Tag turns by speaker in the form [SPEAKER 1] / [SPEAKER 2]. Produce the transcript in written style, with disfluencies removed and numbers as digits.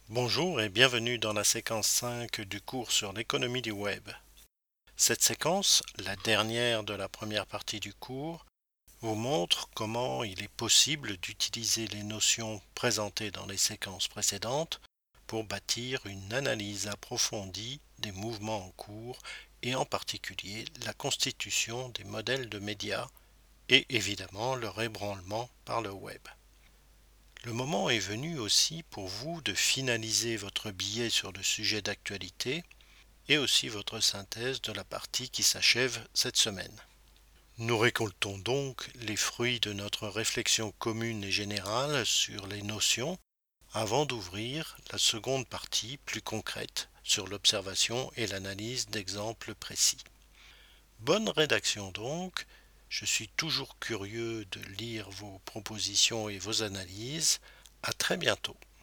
[SPEAKER 1] Bonjour et bienvenue dans la séquence 5 du cours sur l'économie du web. Cette séquence, la dernière de la première partie du cours, vous montre comment il est possible d'utiliser les notions présentées dans les séquences précédentes pour bâtir une analyse approfondie des mouvements en cours et en particulier la constitution des modèles de médias et évidemment leur ébranlement par le web. Le moment est venu aussi pour vous de finaliser votre billet sur le sujet d'actualité et aussi votre synthèse de la partie qui s'achève cette semaine. Nous récoltons donc les fruits de notre réflexion commune et générale sur les notions avant d'ouvrir la seconde partie plus concrète sur l'observation et l'analyse d'exemples précis. Bonne rédaction donc, je suis toujours curieux de lire vos propositions et vos analyses. À très bientôt.